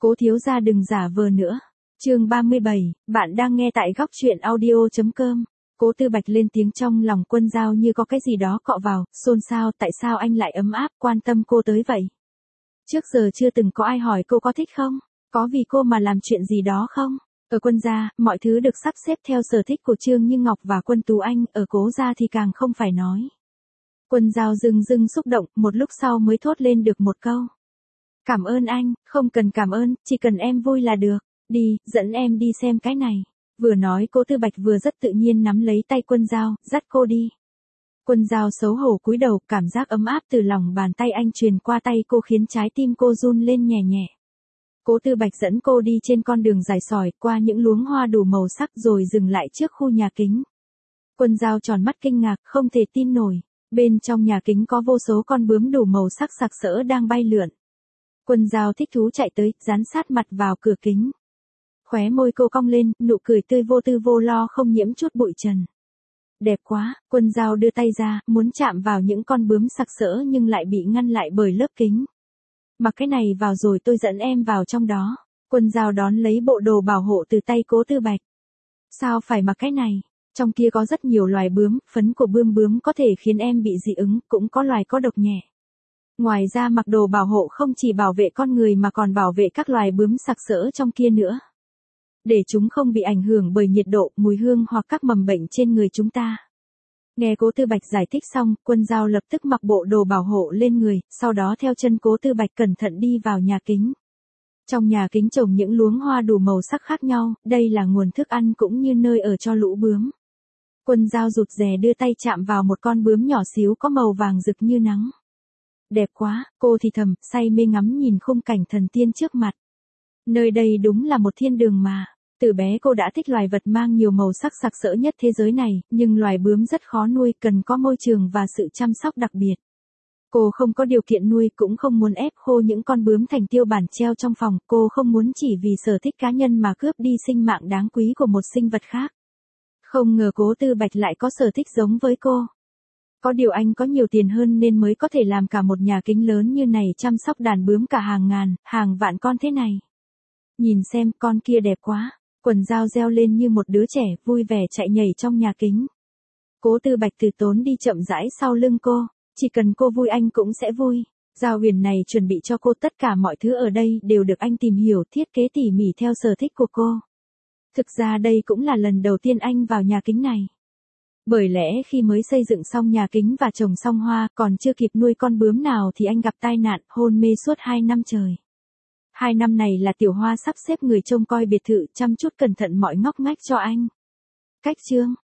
Cố thiếu gia đừng giả vờ nữa. Chương 37, bạn đang nghe tại góc truyện audio.com. Cố Tư Bạch lên tiếng, trong lòng Quân Dao như có cái gì đó cọ vào, xôn xao, tại sao anh lại ấm áp quan tâm cô tới vậy? Trước giờ chưa từng có ai hỏi cô có thích không? Có vì cô mà làm chuyện gì đó không? Ở Quân gia, mọi thứ được sắp xếp theo sở thích của Trương Như Ngọc và Quân Tú Anh, ở Cố gia thì càng không phải nói. Quân Dao dưng dưng xúc động, một lúc sau mới thốt lên được một câu. Cảm ơn anh, không cần cảm ơn, chỉ cần em vui là được. Đi, dẫn em đi xem cái này. Vừa nói Cố Tư Bạch vừa rất tự nhiên nắm lấy tay Quân Dao, dắt cô đi. Quân Dao xấu hổ cúi đầu, cảm giác ấm áp từ lòng bàn tay anh truyền qua tay cô khiến trái tim cô run lên nhẹ nhẹ. Cố Tư Bạch dẫn cô đi trên con đường dài sỏi, qua những luống hoa đủ màu sắc rồi dừng lại trước khu nhà kính. Quân Dao tròn mắt kinh ngạc, không thể tin nổi. Bên trong nhà kính có vô số con bướm đủ màu sắc sặc sỡ đang bay lượn. Quân Dao thích thú chạy tới, dán sát mặt vào cửa kính. Khóe môi cô cong lên, nụ cười tươi vô tư vô lo không nhiễm chút bụi trần. Đẹp quá, Quân Dao đưa tay ra, muốn chạm vào những con bướm sặc sỡ nhưng lại bị ngăn lại bởi lớp kính. Mặc cái này vào rồi tôi dẫn em vào trong đó. Quân Dao đón lấy bộ đồ bảo hộ từ tay Cố Tư Bạch. Sao phải mặc cái này? Trong kia có rất nhiều loài bướm, phấn của bướm có thể khiến em bị dị ứng, cũng có loài có độc nhẹ. Ngoài ra mặc đồ bảo hộ không chỉ bảo vệ con người mà còn bảo vệ các loài bướm sặc sỡ trong kia nữa. Để chúng không bị ảnh hưởng bởi nhiệt độ, mùi hương hoặc các mầm bệnh trên người chúng ta. Nghe Cố Tư Bạch giải thích xong, Quân Dao lập tức mặc bộ đồ bảo hộ lên người, sau đó theo chân Cố Tư Bạch cẩn thận đi vào nhà kính. Trong nhà kính trồng những luống hoa đủ màu sắc khác nhau, đây là nguồn thức ăn cũng như nơi ở cho lũ bướm. Quân Dao rụt rè đưa tay chạm vào một con bướm nhỏ xíu có màu vàng rực như nắng. Đẹp quá, cô thì thầm, say mê ngắm nhìn khung cảnh thần tiên trước mặt. Nơi đây đúng là một thiên đường mà. Từ bé cô đã thích loài vật mang nhiều màu sắc sặc sỡ nhất thế giới này, nhưng loài bướm rất khó nuôi, cần có môi trường và sự chăm sóc đặc biệt. Cô không có điều kiện nuôi, cũng không muốn ép khô những con bướm thành tiêu bản treo trong phòng, cô không muốn chỉ vì sở thích cá nhân mà cướp đi sinh mạng đáng quý của một sinh vật khác. Không ngờ Cố Tư Bạch lại có sở thích giống với cô. Có điều anh có nhiều tiền hơn nên mới có thể làm cả một nhà kính lớn như này chăm sóc đàn bướm cả hàng ngàn, hàng vạn con thế này. Nhìn xem, con kia đẹp quá. Quần Dao reo lên như một đứa trẻ, vui vẻ chạy nhảy trong nhà kính. Cố Tư Bạch từ tốn đi chậm rãi sau lưng cô. Chỉ cần cô vui anh cũng sẽ vui. Giao Huyền này chuẩn bị cho cô tất cả mọi thứ ở đây đều được anh tìm hiểu, thiết kế tỉ mỉ theo sở thích của cô. Thực ra đây cũng là lần đầu tiên anh vào nhà kính này. Bởi lẽ khi mới xây dựng xong nhà kính và trồng xong hoa, còn chưa kịp nuôi con bướm nào thì anh gặp tai nạn, hôn mê suốt 2 năm trời. 2 năm này là Tiểu Hoa sắp xếp người trông coi biệt thự, chăm chút cẩn thận mọi ngóc ngách cho anh. Cách chương